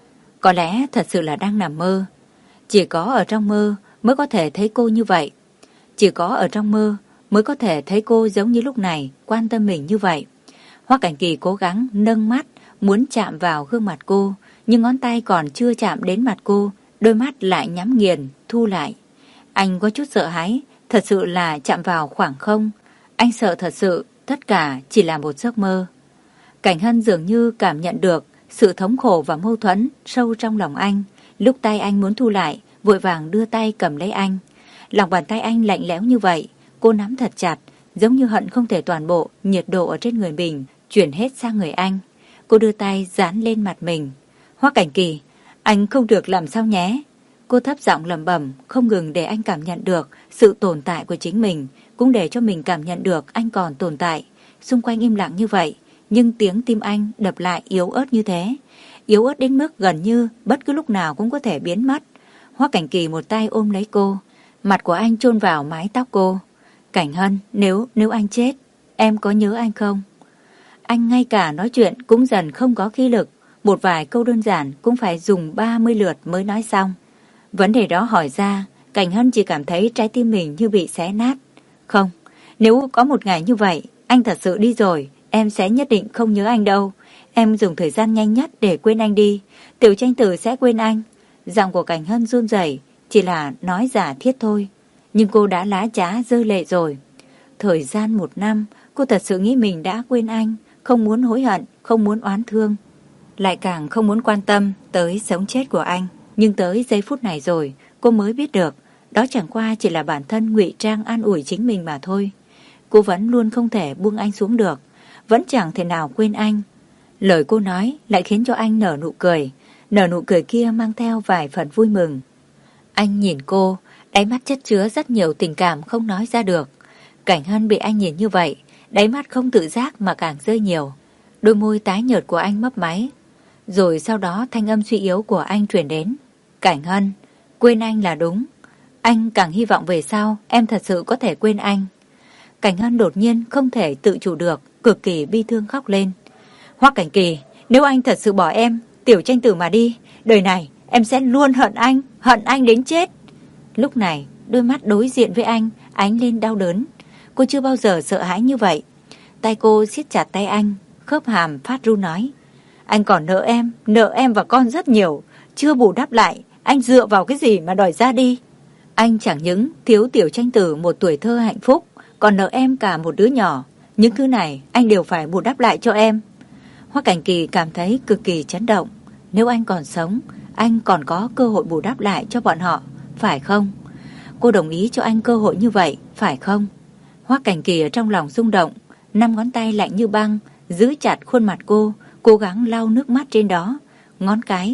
Có lẽ thật sự là đang nằm mơ. Chỉ có ở trong mơ mới có thể thấy cô như vậy. Chỉ có ở trong mơ mới có thể thấy cô giống như lúc này quan tâm mình như vậy. Hoắc Cảnh Kỳ cố gắng nâng mắt muốn chạm vào gương mặt cô, nhưng ngón tay còn chưa chạm đến mặt cô, đôi mắt lại nhắm nghiền, thu lại. Anh có chút sợ hãi, thật sự là chạm vào khoảng không. Anh sợ thật sự tất cả chỉ là một giấc mơ. Cảnh Hân dường như cảm nhận được sự thống khổ và mâu thuẫn sâu trong lòng anh. Lúc tay anh muốn thu lại, vội vàng đưa tay cầm lấy anh. Lòng bàn tay anh lạnh lẽo như vậy, cô nắm thật chặt, giống như hận không thể toàn bộ nhiệt độ ở trên người mình chuyển hết sang người anh. Cô đưa tay dán lên mặt mình. Hoắc Cảnh Kỳ, anh không được làm sao nhé. Cô thấp giọng lẩm bẩm, không ngừng để anh cảm nhận được sự tồn tại của chính mình, cũng để cho mình cảm nhận được anh còn tồn tại. Xung quanh im lặng như vậy, nhưng tiếng tim anh đập lại yếu ớt như thế. Yếu ớt đến mức gần như bất cứ lúc nào cũng có thể biến mất. Hoắc Cảnh Kỳ một tay ôm lấy cô, mặt của anh chôn vào mái tóc cô. Cảnh Hân, nếu nếu anh chết, em có nhớ anh không? Anh ngay cả nói chuyện cũng dần không có khí lực, một vài câu đơn giản cũng phải dùng ba mươi lượt mới nói xong. Vấn đề đó hỏi ra, Cảnh Hân chỉ cảm thấy trái tim mình như bị xé nát. Không, nếu có một ngày như vậy, anh thật sự đi rồi, em sẽ nhất định không nhớ anh đâu. Em dùng thời gian nhanh nhất để quên anh đi, Tiểu Tranh Tử sẽ quên anh. Giọng của Cảnh Hân run rẩy, chỉ là nói giả thiết thôi. Nhưng cô đã lá trá rơi lệ rồi. Thời gian một năm, cô thật sự nghĩ mình đã quên anh, không muốn hối hận, không muốn oán thương, lại càng không muốn quan tâm tới sống chết của anh. Nhưng tới giây phút này rồi, cô mới biết được, đó chẳng qua chỉ là bản thân ngụy trang an ủi chính mình mà thôi. Cô vẫn luôn không thể buông anh xuống được, vẫn chẳng thể nào quên anh. Lời cô nói lại khiến cho anh nở nụ cười, nở nụ cười kia mang theo vài phần vui mừng. Anh nhìn cô, đáy mắt chất chứa rất nhiều tình cảm không nói ra được. Cảnh Hân bị anh nhìn như vậy, đáy mắt không tự giác mà càng rơi nhiều. Đôi môi tái nhợt của anh mấp máy. Rồi sau đó thanh âm suy yếu của anh truyền đến. Cảnh Hân, quên anh là đúng. Anh càng hy vọng về sau em thật sự có thể quên anh. Cảnh Hân đột nhiên không thể tự chủ được, cực kỳ bi thương khóc lên. Hoắc Cảnh Kỳ, nếu anh thật sự bỏ em, Tiểu Tranh Tử mà đi, đời này em sẽ luôn hận anh, hận anh đến chết. Lúc này, đôi mắt đối diện với anh ánh lên đau đớn. Cô chưa bao giờ sợ hãi như vậy. Tay cô siết chặt tay anh, khớp hàm phát run nói. Anh còn nợ em, nợ em và con rất nhiều, chưa bù đắp lại, anh dựa vào cái gì mà đòi ra đi? Anh chẳng những thiếu Tiểu Tranh Tử một tuổi thơ hạnh phúc, còn nợ em cả một đứa nhỏ. Những thứ này anh đều phải bù đắp lại cho em. Hoắc Cảnh Kỳ cảm thấy cực kỳ chấn động. Nếu anh còn sống, anh còn có cơ hội bù đắp lại cho bọn họ, phải không? Cô đồng ý cho anh cơ hội như vậy, phải không? Hoắc Cảnh Kỳ ở trong lòng rung động, năm ngón tay lạnh như băng giữ chặt khuôn mặt cô, cố gắng lau nước mắt trên đó. Ngón cái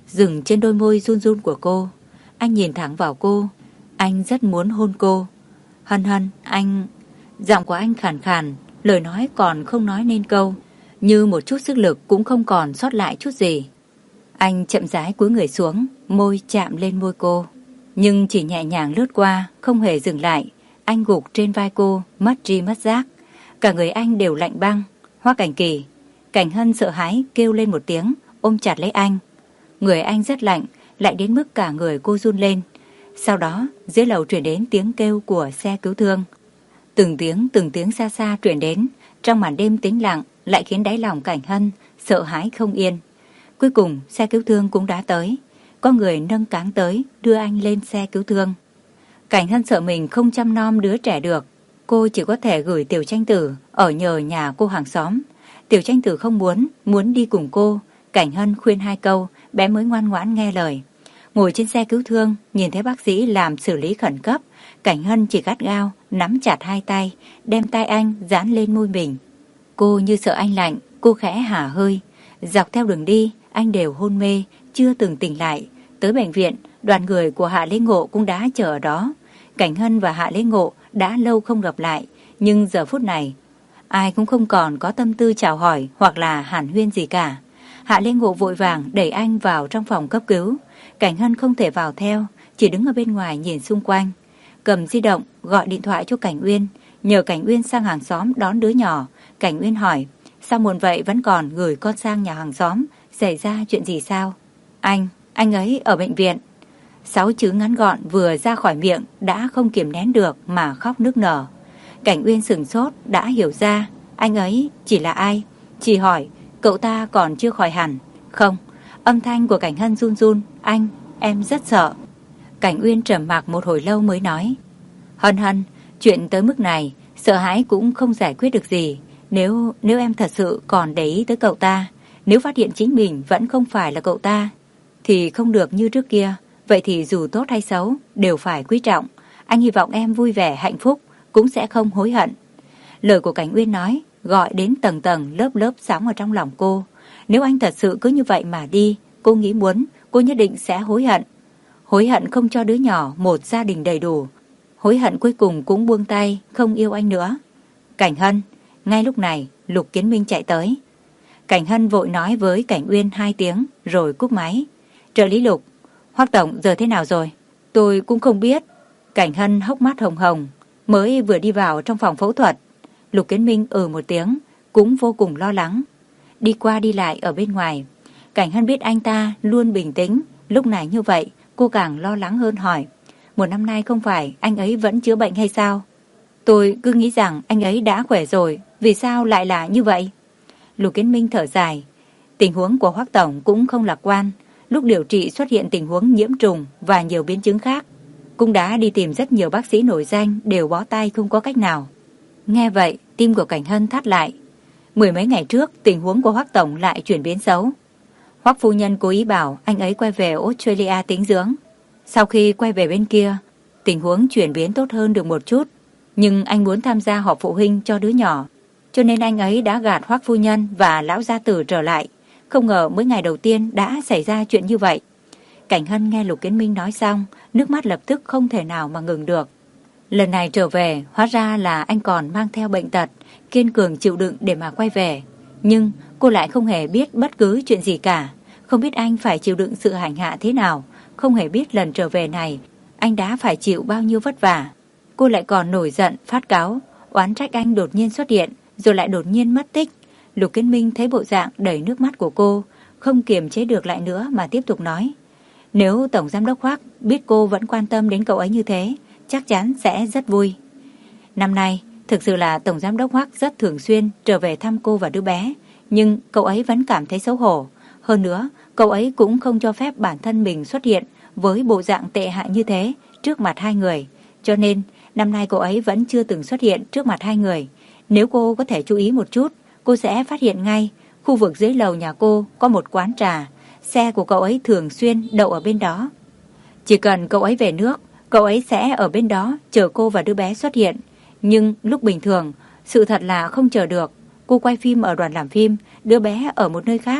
dừng trên đôi môi run run của cô. Anh nhìn thẳng vào cô. Anh rất muốn hôn cô. Hân Hân, anh... Giọng của anh khàn khàn, lời nói còn không nói nên câu, như một chút sức lực cũng không còn sót lại chút gì. Anh chậm rãi cúi người xuống, môi chạm lên môi cô, nhưng chỉ nhẹ nhàng lướt qua, không hề dừng lại. Anh gục trên vai cô, mất tri mất giác. Cả người anh đều lạnh băng. Hoa Cảnh Kỳ. Cảnh Hân sợ hãi kêu lên một tiếng, ôm chặt lấy anh. Người anh rất lạnh, lạnh đến mức cả người cô run lên. Sau đó, dưới lầu truyền đến tiếng kêu của xe cứu thương. Từng tiếng từng tiếng xa xa truyền đến, trong màn đêm tĩnh lặng lại khiến đáy lòng Cảnh Hân sợ hãi không yên. Cuối cùng xe cứu thương cũng đã tới. Có người nâng cáng tới đưa anh lên xe cứu thương. Cảnh Hân sợ mình không chăm nom đứa trẻ được. Cô chỉ có thể gửi Tiểu Tranh Tử ở nhờ nhà cô hàng xóm. Tiểu Tranh Tử không muốn, muốn đi cùng cô. Cảnh Hân khuyên hai câu, bé mới ngoan ngoãn nghe lời. Ngồi trên xe cứu thương, nhìn thấy bác sĩ làm xử lý khẩn cấp, Cảnh Hân chỉ gắt gao, nắm chặt hai tay, đem tay anh dán lên môi mình. Cô như sợ anh lạnh, cô khẽ hả hơi. Dọc theo đường đi, anh đều hôn mê, chưa từng tỉnh lại. Tới bệnh viện, đoàn người của Hạ Lễ Ngộ cũng đã chờ ở đó. Cảnh Hân và Hạ Lễ Ngộ đã lâu không gặp lại, nhưng giờ phút này, ai cũng không còn có tâm tư chào hỏi hoặc là hàn huyên gì cả. Hạ Lễ Ngộ vội vàng đẩy anh vào trong phòng cấp cứu. Cảnh Hân không thể vào theo, chỉ đứng ở bên ngoài nhìn xung quanh. Cầm di động, gọi điện thoại cho Cảnh Uyên, nhờ Cảnh Uyên sang hàng xóm đón đứa nhỏ. Cảnh Uyên hỏi, sao muộn vậy vẫn còn gửi con sang nhà hàng xóm, xảy ra chuyện gì sao? Anh, anh ấy ở bệnh viện. Sáu chữ ngắn gọn vừa ra khỏi miệng đã không kiềm nén được mà khóc nức nở. Cảnh Uyên sửng sốt, đã hiểu ra, anh ấy chỉ là ai? Chỉ hỏi, cậu ta còn chưa khỏi hẳn. Không, âm thanh của Cảnh Hân run run, anh, em rất sợ. Cảnh Uyên trầm mặc một hồi lâu mới nói, Hân Hân, chuyện tới mức này, sợ hãi cũng không giải quyết được gì. Nếu, nếu em thật sự còn để ý tới cậu ta, nếu phát hiện chính mình vẫn không phải là cậu ta, thì không được như trước kia. Vậy thì dù tốt hay xấu, đều phải quý trọng. Anh hy vọng em vui vẻ, hạnh phúc, cũng sẽ không hối hận. Lời của Cảnh Uyên nói, gọi đến tầng tầng lớp lớp sóng ở trong lòng cô. Nếu anh thật sự cứ như vậy mà đi, cô nghĩ muốn, cô nhất định sẽ hối hận. Hối hận không cho đứa nhỏ một gia đình đầy đủ. Hối hận cuối cùng cũng buông tay, không yêu anh nữa. Cảnh Hân, ngay lúc này, Lục Kiến Minh chạy tới. Cảnh Hân vội nói với Cảnh Uyên hai tiếng, rồi cúp máy. Trợ lý Lục, Hoắc tổng giờ thế nào rồi? Tôi cũng không biết. Cảnh Hân hốc mắt hồng hồng, mới vừa đi vào trong phòng phẫu thuật. Lục Kiến Minh ừ một tiếng, cũng vô cùng lo lắng. Đi qua đi lại ở bên ngoài. Cảnh Hân biết anh ta luôn bình tĩnh. Lúc này như vậy, cô càng lo lắng hơn hỏi. Một năm nay không phải anh ấy vẫn chữa bệnh hay sao? Tôi cứ nghĩ rằng anh ấy đã khỏe rồi. Vì sao lại là như vậy? Lục Kiến Minh thở dài. Tình huống của Hoắc tổng cũng không lạc quan. Lúc điều trị xuất hiện tình huống nhiễm trùng và nhiều biến chứng khác. Cũng đã đi tìm rất nhiều bác sĩ nổi danh, đều bó tay không có cách nào. Nghe vậy, tim của Cảnh Hân thắt lại. Mười mấy ngày trước, tình huống của Hoắc tổng lại chuyển biến xấu. Hoắc phu nhân cố ý bảo anh ấy quay về Australia tĩnh dưỡng. Sau khi quay về bên kia, tình huống chuyển biến tốt hơn được một chút. Nhưng anh muốn tham gia họp phụ huynh cho đứa nhỏ, cho nên anh ấy đã gạt Hoắc phu nhân và lão gia tử trở lại. Không ngờ mới ngày đầu tiên đã xảy ra chuyện như vậy. Cảnh Hân nghe Lục Kiến Minh nói xong, nước mắt lập tức không thể nào mà ngừng được. Lần này trở về, hóa ra là anh còn mang theo bệnh tật, kiên cường chịu đựng để mà quay về. Nhưng cô lại không hề biết bất cứ chuyện gì cả. Không biết anh phải chịu đựng sự hành hạ thế nào. Không hề biết lần trở về này, anh đã phải chịu bao nhiêu vất vả. Cô lại còn nổi giận, phát cáu, oán trách anh đột nhiên xuất hiện, rồi lại đột nhiên mất tích. Lục Kiến Minh thấy bộ dạng đầy nước mắt của cô, không kiềm chế được lại nữa mà tiếp tục nói. Nếu Tổng Giám đốc Hoắc biết cô vẫn quan tâm đến cậu ấy như thế, chắc chắn sẽ rất vui. Năm nay, thực sự là Tổng Giám đốc Hoắc rất thường xuyên trở về thăm cô và đứa bé, nhưng cậu ấy vẫn cảm thấy xấu hổ. Hơn nữa, cậu ấy cũng không cho phép bản thân mình xuất hiện với bộ dạng tệ hại như thế trước mặt hai người. Cho nên, năm nay cậu ấy vẫn chưa từng xuất hiện trước mặt hai người. Nếu cô có thể chú ý một chút, cô sẽ phát hiện ngay, khu vực dưới lầu nhà cô có một quán trà. Xe của cậu ấy thường xuyên đậu ở bên đó. Chỉ cần cậu ấy về nước, cậu ấy sẽ ở bên đó chờ cô và đứa bé xuất hiện. Nhưng lúc bình thường, sự thật là không chờ được. Cô quay phim ở đoàn làm phim, đứa bé ở một nơi khác.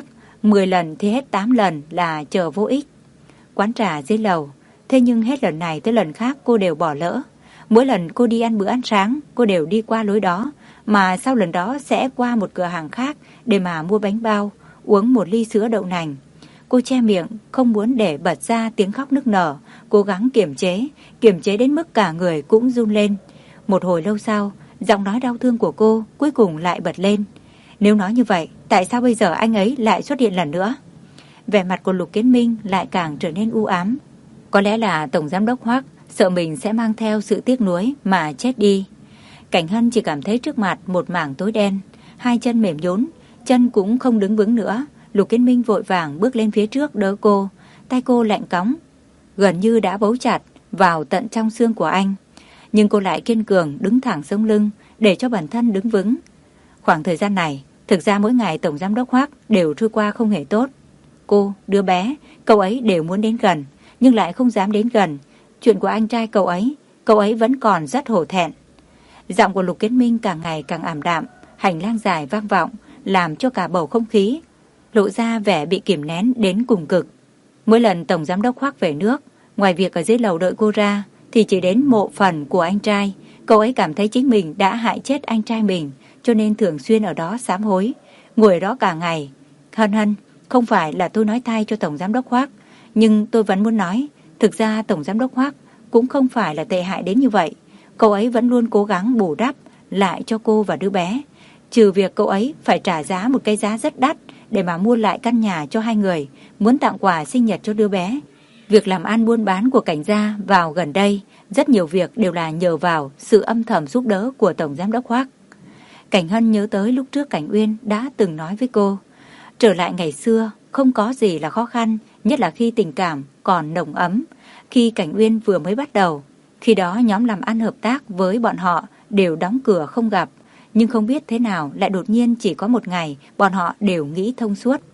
mười lần thì hết tám lần là chờ vô ích. Quán trà dưới lầu, thế nhưng hết lần này tới lần khác cô đều bỏ lỡ. Mỗi lần cô đi ăn bữa ăn sáng, cô đều đi qua lối đó, mà sau lần đó sẽ qua một cửa hàng khác để mà mua bánh bao, uống một ly sữa đậu nành. Cô che miệng, không muốn để bật ra tiếng khóc nức nở, cố gắng kiềm chế, kiềm chế đến mức cả người cũng run lên. Một hồi lâu sau, giọng nói đau thương của cô cuối cùng lại bật lên. Nếu nói như vậy, tại sao bây giờ anh ấy lại xuất hiện lần nữa? Vẻ mặt của Lục Kiến Minh lại càng trở nên u ám. Có lẽ là Tổng Giám đốc Hoắc sợ mình sẽ mang theo sự tiếc nuối mà chết đi. Cảnh Hân chỉ cảm thấy trước mặt một mảng tối đen, hai chân mềm nhũn, chân cũng không đứng vững nữa. Lục Kiến Minh vội vàng bước lên phía trước đỡ cô, tay cô lạnh cóng, gần như đã bấu chặt vào tận trong xương của anh. Nhưng cô lại kiên cường đứng thẳng sống lưng để cho bản thân đứng vững. Khoảng thời gian này, thực ra mỗi ngày Tổng Giám đốc Hoắc đều trôi qua không hề tốt. Cô, đứa bé, cậu ấy đều muốn đến gần, nhưng lại không dám đến gần. Chuyện của anh trai cậu ấy, cậu ấy vẫn còn rất hổ thẹn. Giọng của Lục Kiến Minh càng ngày càng ảm đạm, hành lang dài vang vọng, làm cho cả bầu không khí lộ ra vẻ bị kìm nén đến cùng cực. Mỗi lần Tổng Giám đốc Hoắc về nước, ngoài việc ở dưới lầu đợi cô ra, thì chỉ đến mộ phần của anh trai. Cậu ấy cảm thấy chính mình đã hại chết anh trai mình, cho nên thường xuyên ở đó sám hối, ngồi ở đó cả ngày. Hân Hân, không phải là tôi nói thay cho Tổng Giám đốc Hoắc, nhưng tôi vẫn muốn nói, thực ra Tổng Giám đốc Hoắc cũng không phải là tệ hại đến như vậy. Cậu ấy vẫn luôn cố gắng bù đắp lại cho cô và đứa bé, trừ việc cậu ấy phải trả giá một cái giá rất đắt để mà mua lại căn nhà cho hai người, muốn tặng quà sinh nhật cho đứa bé. Việc làm ăn buôn bán của Cảnh gia vào gần đây, rất nhiều việc đều là nhờ vào sự âm thầm giúp đỡ của Tổng Giám đốc Hoắc. Cảnh Hân nhớ tới lúc trước Cảnh Uyên đã từng nói với cô, trở lại ngày xưa không có gì là khó khăn, nhất là khi tình cảm còn nồng ấm. Khi Cảnh Uyên vừa mới bắt đầu, khi đó nhóm làm ăn hợp tác với bọn họ đều đóng cửa không gặp, nhưng không biết thế nào lại đột nhiên chỉ có một ngày bọn họ đều nghĩ thông suốt.